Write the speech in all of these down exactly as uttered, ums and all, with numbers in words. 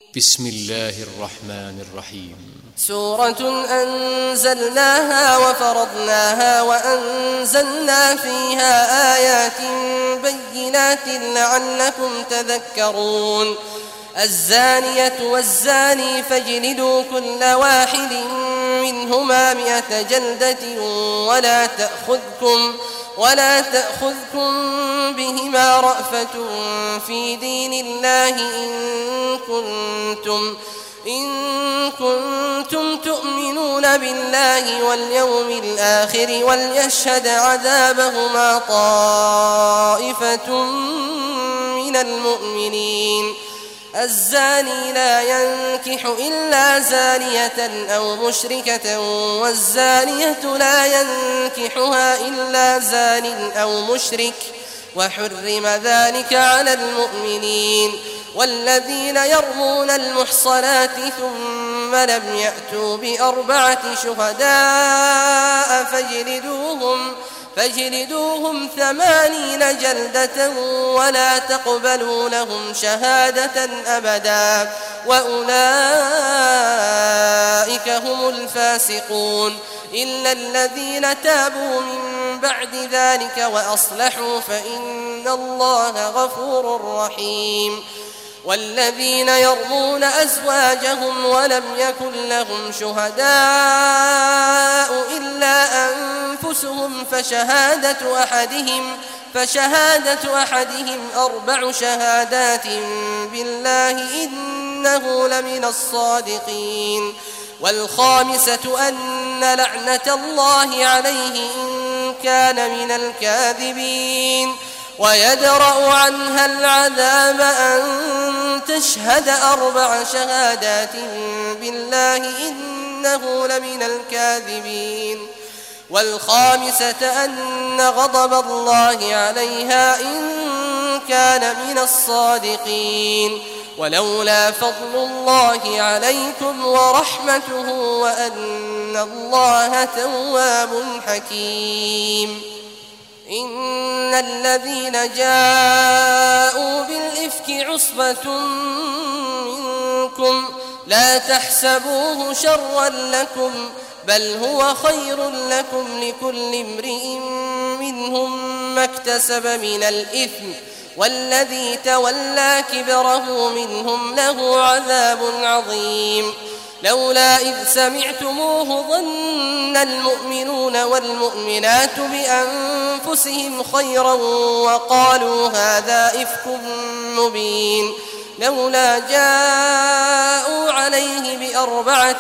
بسم الله الرحمن الرحيم. سورة أنزلناها وفرضناها وأنزلنا فيها آيات بينات لعلكم تذكرون. الزانية والزاني فاجلدوا كل واحد منهما مئة جلدة ولا تأخذكم ولا تأخذكم بهما رأفة في دين الله إن كنتم إن كنتم تؤمنون بالله واليوم الآخر وليشهد عذابهما طائفة من المؤمنين. الزاني لا ينكح إلا زانية أو مشركة والزانية لا ينكحها إلا زان أو مشرك وحرم ذلك على المؤمنين. والذين يرمون المحصنات ثم لم يأتوا بأربعة شهداء فاجلدوهم فاجلدوهم ثمانين جلدة ولا تقبلوا لهم شهادة أبدا وأولئك هم الفاسقون إلا الذين تابوا من بعد ذلك وأصلحوا فإن الله غفور رحيم. والذين يرمون أزواجهم ولم يكن لهم شهداء إلا أنفسهم فشهادة أحدهم فشهادة أحدهم أربع شهادات بالله إنه لمن الصادقين. والخامسة أن لعنة الله عليه إن كان من الكاذبين. ويدرأ عنها العذاب أن تشهد أربع شهادات بالله إنه لمن الكاذبين. والخامسة أن غضب الله عليها إن كان من الصادقين. ولولا فضل الله عليكم ورحمته وأن الله تواب حكيم. إن الذين جاءوا بالإفك عصبة منكم لا تحسبوه شرا لكم بل هو خير لكم لكل امرئ منهم ما اكتسب من الإثم والذي تولى كبره منهم له عذاب عظيم. لولا إذ سمعتموه ظن المؤمنون والمؤمنات بأنفسهم خيرا وقالوا هذا إفك مبين. لولا جاءوا عليه بأربعة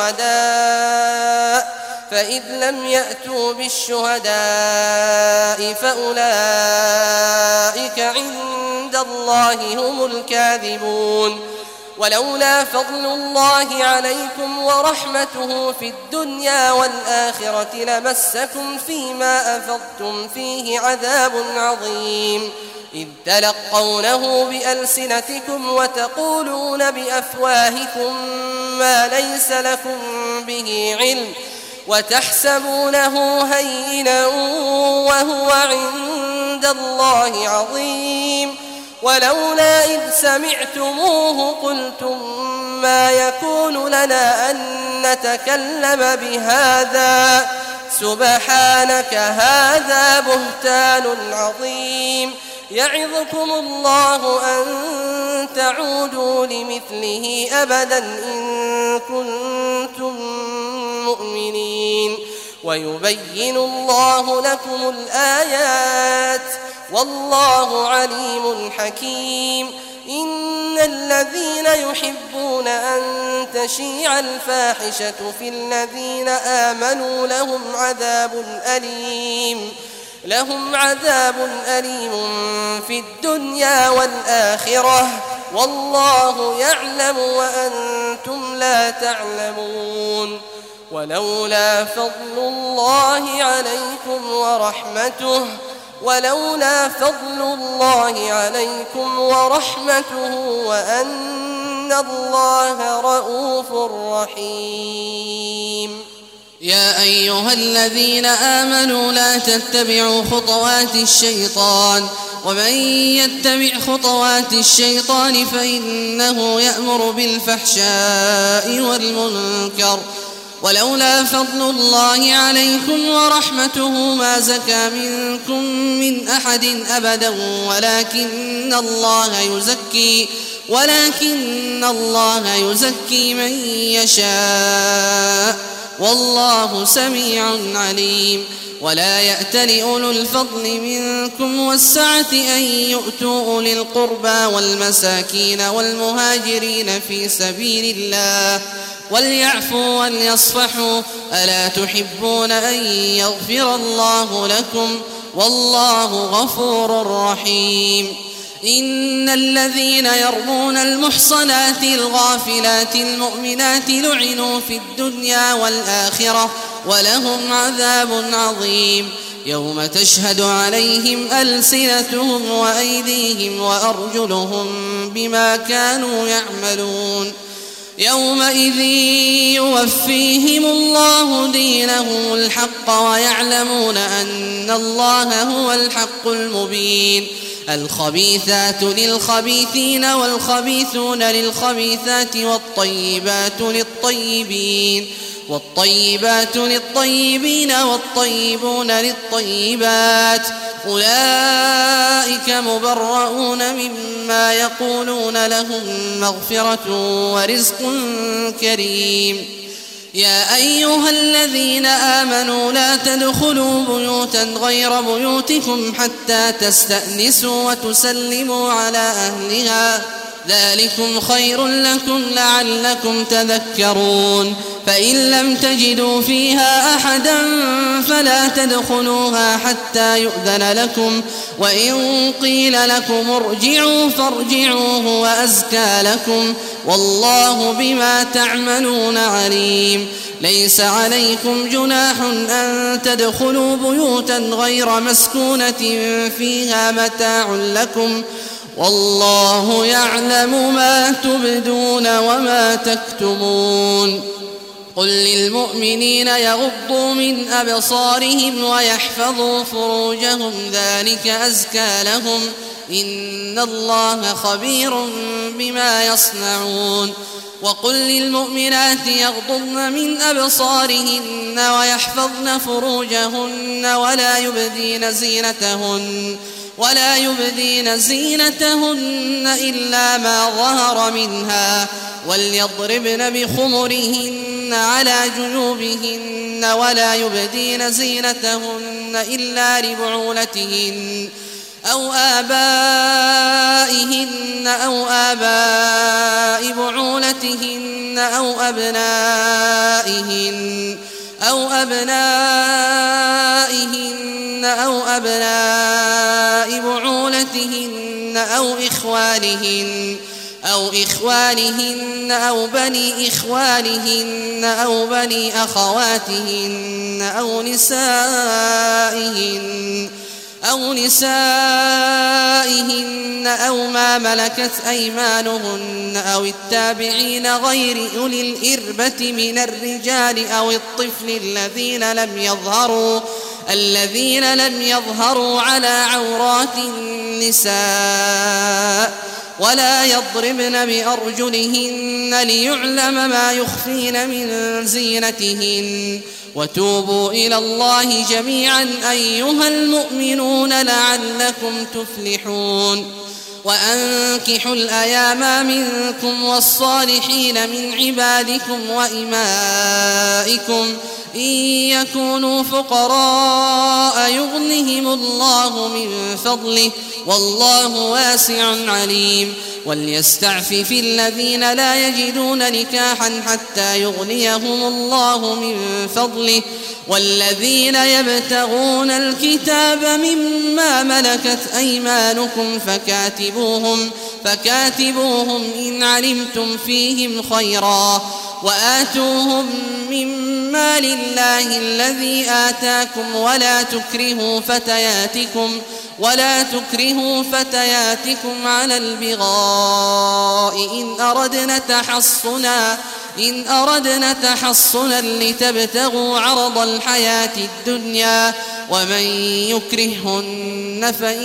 شهداء فإذ لم يأتوا بالشهداء فأولئك عند الله هم الكاذبون. ولولا فضل الله عليكم ورحمته في الدنيا والآخرة لمسكم فيما أفضتم فيه عذاب عظيم إذ تلقونه بألسنتكم وتقولون بأفواهكم ما ليس لكم به علم وتحسبونه هينا وهو عند الله عظيم. ولولا إذ سمعتموه قلتم ما يكون لنا أن نتكلم بهذا سبحانك هذا بهتان عظيم. يعظكم الله أن تعودوا لمثله أبدا إن كنتم مؤمنين. ويبين الله لكم الآيات والله عليم حكيم. إن الذين يحبون أن تشيع الفاحشة في الذين آمنوا لهم عذاب أليم لهم عذاب أليم في الدنيا والآخرة والله يعلم وأنتم لا تعلمون. ولولا فضل الله عليكم ورحمته ولولا فضل الله عليكم ورحمته وأن الله رءوف رحيم. يا أيها الذين آمنوا لا تتبعوا خطوات الشيطان ومن يتبع خطوات الشيطان فإنه يأمر بالفحشاء والمنكر ولولا فضل الله عليكم ورحمته ما زكى منكم من أحد أبدا ولكن الله يزكي ولكن الله يزكي من يشاء والله سميع عليم ولا يأتل أولو الفضل منكم والسعة أن يؤتوا أولي القربى والمساكين والمهاجرين في سبيل الله وليعفوا وليصفحوا ألا تحبون أن يغفر الله لكم والله غفور رحيم إن الذين يرمون المحصنات الغافلات المؤمنات لعنوا في الدنيا والآخرة ولهم عذاب عظيم يوم تشهد عليهم ألسنتهم وأيديهم وأرجلهم بما كانوا يعملون يومئذ يوفيهم الله دينهم الحق ويعلمون أن الله هو الحق المبين الخبيثات للخبيثين والخبيثون للخبيثات والطيبات للطيبين والطيبات للطيبين والطيبون للطيبات أولئك مبرؤون مما يقولون لهم مغفرة ورزق كريم يا أيها الذين آمنوا لا تدخلوا بيوتا غير بيوتكم حتى تستأنسوا وتسلموا على أهلها ذلكم خير لكم لعلكم تذكرون فإن لم تجدوا فيها أحدا فلا تدخلوها حتى يؤذن لكم وإن قيل لكم ارجعوا فارجعوا هو أزكى لكم والله بما تعملون عليم ليس عليكم جناح أن تدخلوا بيوتا غير مسكونة فيها متاع لكم والله يعلم ما تبدون وما تكتمون قل للمؤمنين يغضوا من أبصارهم ويحفظوا فروجهم ذلك أزكى لهم إن الله خبير بما يصنعون وقل للمؤمنات يغضضن من أبصارهن ويحفظن فروجهن ولا يبدين زينتهن ولا يبدين زينتهن إلا ما ظهر منها وليضربن بخمرهن على جنوبهن ولا يبدين زينتهن إلا لبعولتهن أو آبائهن أو آباء بعولتهن أو أبنائهن أو أبنائهن أو أبناء بعولتهن أو إخوانهن أو إخوانهن أو بني إخوانهن أو بني أخواتهن أو نسائهن أو نسائهن أو ما ملكت أيمانهن أو التابعين غير أولي الإربة من الرجال أو الطفل الذين لم يظهروا الذين لم يظهروا على عورات النساء ولا يضربن بأرجلهن ليعلم ما يخفين من زينتهن وتوبوا إلى الله جميعا أيها المؤمنون لعلكم تفلحون وأنكحوا الأيام منكم والصالحين من عبادكم وإمائكم إن يكونوا فقراء يغنهم الله من فضله والله واسع عليم وليستعفف الذين لا يجدون نكاحا حتى يغنيهم الله من فضله والذين يبتغون الكتاب مما ملكت أيمانكم فكاتبوهم فكاتبوهم إن علمتم فيهم خيرا وآتوهم مما لله الذي آتاكم ولا تكرهوا فتياتكم ولا تكرهوا فتياتكم على البغاء إن أردنا تحصنا إن أردنا تحصنا لتبتغوا عرض الحياة الدنيا ومن يكرهن فإن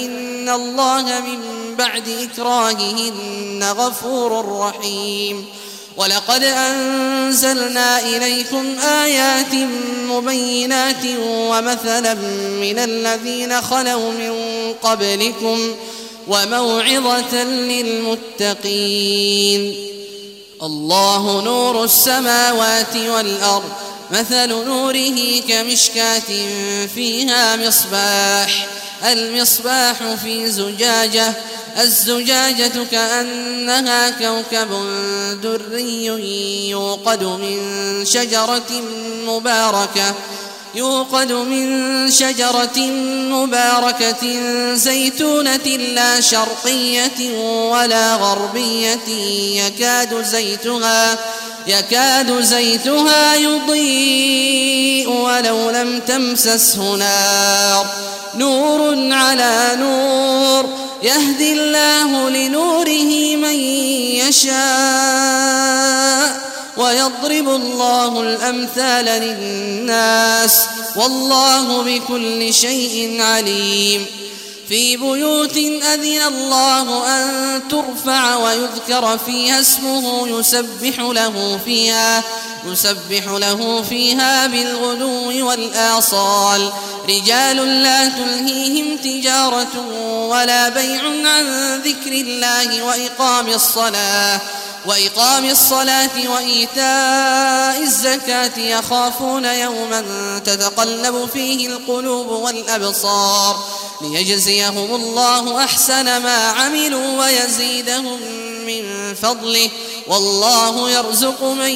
أن الله من بعد إكراههن غفور رحيم. ولقد أنزلنا إليكم آيات مبينات ومثلا من الذين خلوا من قبلكم وموعظة للمتقين. الله نور السماوات والأرض، مثل نوره كمشكاة فيها مصباح، المصباح في زجاجة، الزجاجة كأنها كوكب دري يوقد من شجرة مباركة يوقد من شجرة مباركة زيتونة لا شرقية ولا غربية يكاد زيتها يكاد زيتها يضيء ولو لم تمسسه نار، نور على نور، يهدي الله لنوره من يشاء ويضرب الله الأمثال للناس والله بكل شيء عليم. في بيوت أذن الله أن ترفع ويذكر فيها اسمه يسبح له فيها يسبح له فيها بالغدو والآصال، رجال لا تلهيهم تجارة ولا بيع عن ذكر الله وإقام الصلاة وإقام الصلاة وإيتاء الزكاة يخافون يوما تتقلب فيه القلوب والأبصار، ليجزيهم الله أحسن ما عملوا ويزيدهم من فضله، والله يرزق من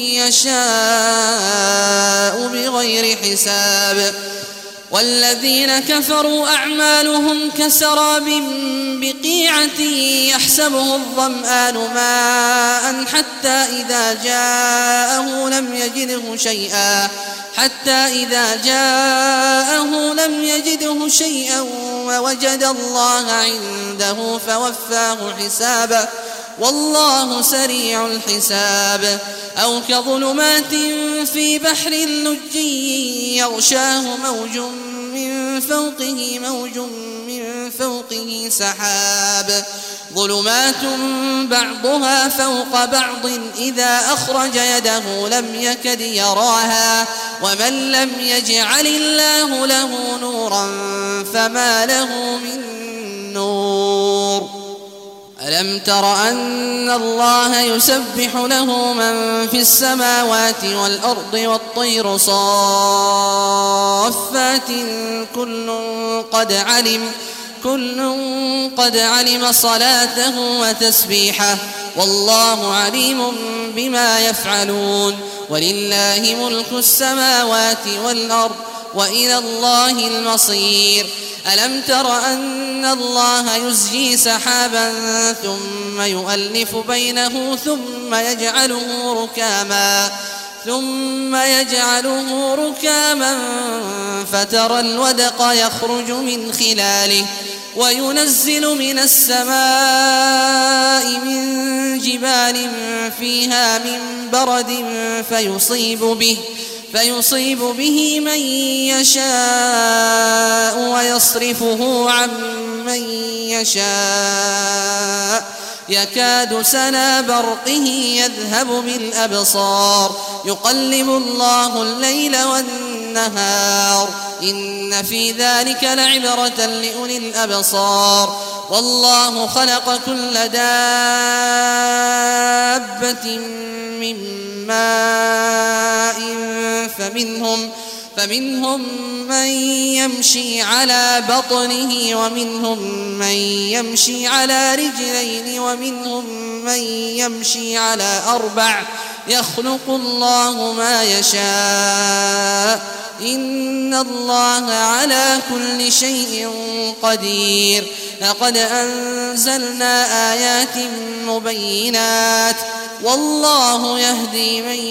يشاء بغير حساب. والذين كفروا أعمالهم كسراب بقيعة يحسبه الظمآن ماء حتى إذا جاءه لم يجده شيئا حتى إذا جاءه لم يجده شيئا ووجد الله عنده فوفاه حسابه والله سريع الحساب. أو كظلمات في بحر لجي يغشاه موج من فوقه موج من فوقه سحاب، ظلمات بعضها فوق بعض إذا أخرج يده لم يكد يراها، ومن لم يجعل الله له نورا فما له من نور. ألم تر أن الله يسبح له من في السماوات والأرض والطير صافات كل قد علم كل قد علم صلاته وتسبيحه والله عليم بما يفعلون. ولله ملك السماوات والأرض وإلى الله المصير. ألم تر أن الله يزجي سحابا ثم يؤلف بينه ثم يجعله ركاما ثم يجعله ركاما فترى الودق يخرج من خلاله وينزل من السماء من جبال فيها من برد فيصيب به فيصيب به من يشاء ويصرفه عن من يشاء يكاد سنا برقه يذهب بالأبصار يقلب الله الليل والنهار إن في ذلك لعبرة لأولي الأبصار. والله خلق كل دابة من ماء فمنهم فمنهم من يمشي على بطنه ومنهم من يمشي على رجلين ومنهم من يمشي على أربع يخلق الله ما يشاء إن الله على كل شيء قدير. لقد أنزلنا آيات مبينات والله يهدي من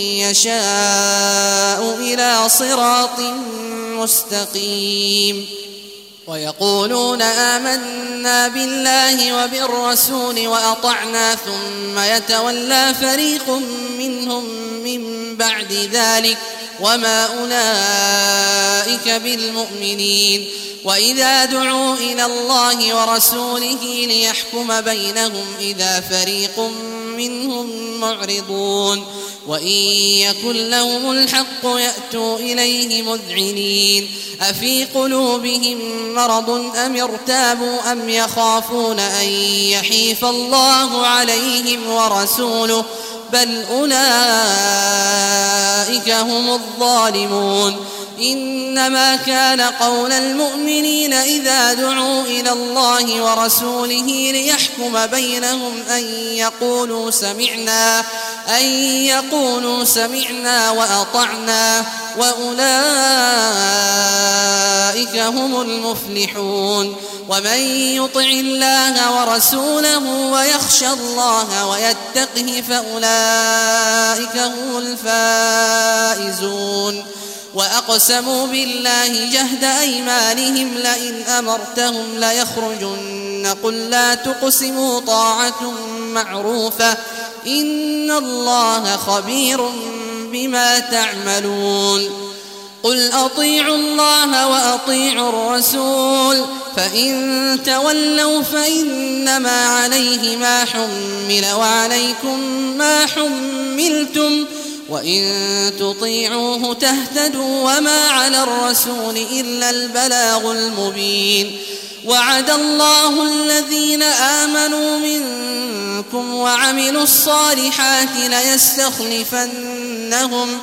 يشاء إلى صراط مستقيم. ويقولون آمنا بالله وبالرسول وأطعنا ثم يتولى فريق منهم من بعد ذلك وما أولئك بالمؤمنين. وإذا دعوا إلى الله ورسوله ليحكم بينهم إذا فريق منهم معرضون وإن يكن لهم الحق يأتوا إليه مذعنين أفي قلوبهم مرض أم ارتابوا أم يخافون أن يحيف الله عليهم ورسوله بل أولئك هم الظالمون. إنما كان قول المؤمنين إذا دعوا إلى الله ورسوله ليحكم بينهم أن يقولوا سمعنا أن يقولوا سمعنا وأطعنا وأولئك هم المفلحون. ومن يطع الله ورسوله ويخشى الله ويتقه فأولئك هم الفائزون. وأقسموا بالله جهد أيمانهم لئن أمرتهم ليخرجن قل لا تقسموا طاعة معروفة إن الله خبير بما تعملون. قل أطيعوا الله وأطيعوا الرسول فإن تولوا فإنما عليه ما حمل وعليكم ما حملتم وإن تطيعوه تهتدوا وما على الرسول إلا البلاغ المبين. وعد الله الذين آمنوا منكم وعملوا الصالحات ليستخلفنهم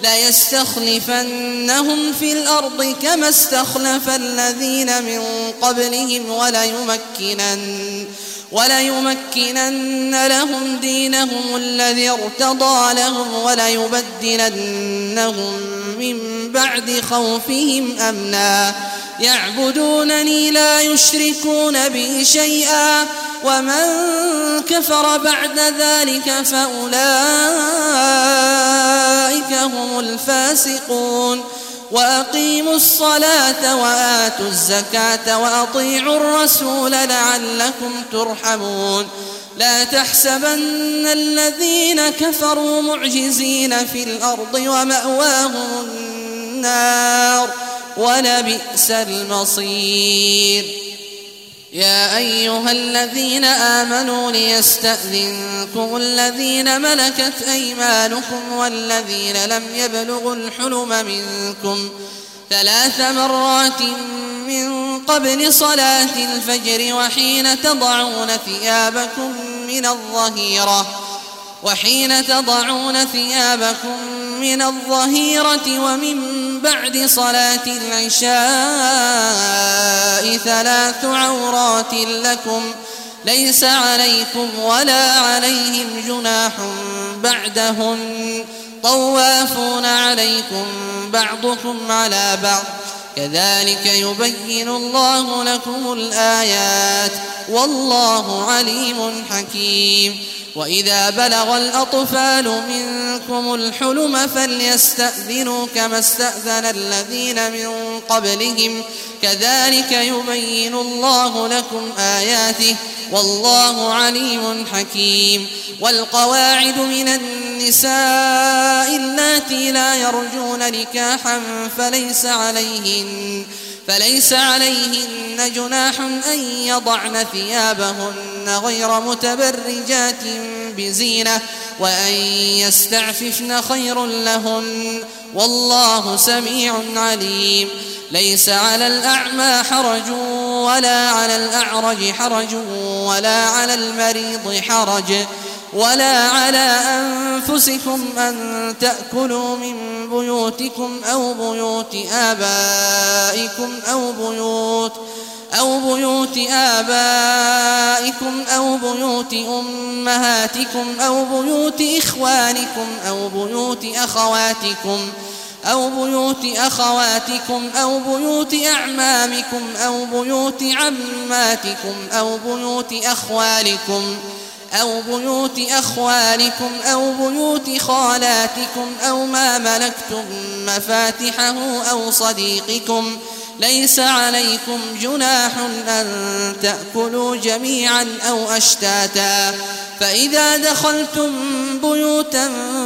ليستخلفنهم في الأرض كما استخلف الذين من قبلهم وليمكنن وليمكنن لهم دينهم الذي ارتضى لهم وليبدلنهم من بعد خوفهم أمنا يعبدونني لا يشركون بي شيئا ومن كفر بعد ذلك فأولئك هم الفاسقون. وأقيموا الصلاة وآتوا الزكاة وأطيعوا الرسول لعلكم ترحمون. لا تحسبن الذين كفروا معجزين في الأرض ومأواهم النار ولبئس المصير. يا أيها الذين آمنوا ليستأذنكم الذين ملكت أيمانكم والذين لم يبلغوا الحلم منكم ثلاث مرات من قبل صلاة الفجر وحين تضعون ثيابكم من الظهيرة وحين تضعون ثيابكم من الظهيرة ومن بعد صلاة العشاء ثلاث عورات لكم ليس عليكم ولا عليهم جناح بعدهن طوافون عليكم بعضكم على بعض كذلك يبين الله لكم الآيات والله عليم حكيم. وإذا بلغ الأطفال منكم الحلم فليستأذنوا كما استأذن الذين من قبلهم كذلك يبين الله لكم آياته والله عليم حكيم. والقواعد من النساء اللاتي لا يرجون نكاحا فليس عليهن فليس عليهن جناح أن يضعن ثيابهن غير متبرجات بزينة وأن يستعففن خير لهن والله سميع عليم. ليس على الأعمى حرج ولا على الأعرج حرج ولا على المريض حرج ولا على أنفسكم أن تأكلوا من بيوتكم أو بيوت آبائكم أو بيوت أو بيوت آبائكم أو بيوت أمهاتكم أو بيوت إخوانكم أو بيوت أخواتكم أو بيوت أخواتكم أو بيوت أعمامكم أو بيوت عماتكم أو بيوت أخوالكم أو بيوت أخوالكم أو بيوت خالاتكم أو ما ملكتم مفاتحه أو صديقكم ليس عليكم جناح أن تأكلوا جميعا أو أشتاتا. فإذا دخلتم بيوتا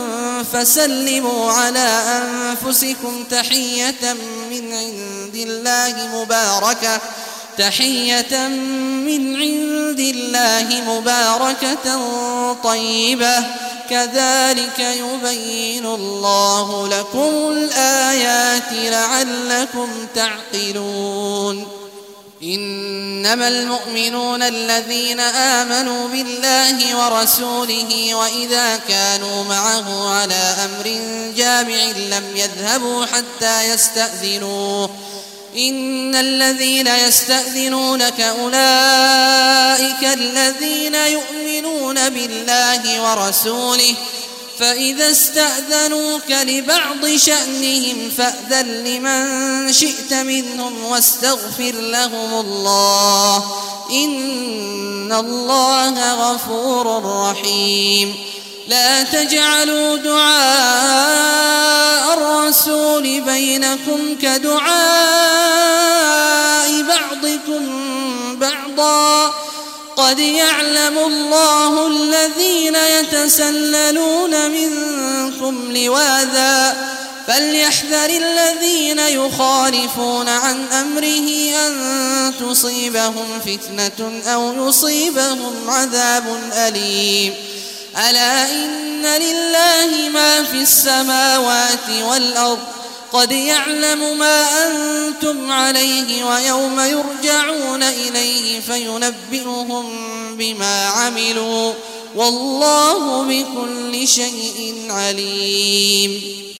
فسلموا على أنفسكم تحية من عند الله مباركة تحية من عند الله مباركة طيبة كذلك يبين الله لكم الآيات لعلكم تعقلون إنما المؤمنون الذين آمنوا بالله ورسوله وإذا كانوا معه على أمر جامع لم يذهبوا حتى يستأذنوه إن الذين يستأذنونك أولئك الذين يؤمنون بالله ورسوله فإذا استأذنوك لبعض شأنهم فأذن لمن شئت منهم واستغفر لهم الله إن الله غفور رحيم لا تجعلوا دعاء الرسول بينكم كدعاء بعضكم بعضا قد يعلم الله الذين يتسللون منكم لواذا فليحذر الذين يخالفون عن أمره أن تصيبهم فتنة أو يصيبهم عذاب أليم ألا إن لله ما في السماوات والأرض قد يعلم ما أنتم عليه ويوم يرجعون إليه فينبئهم بما عملوا والله بكل شيء عليم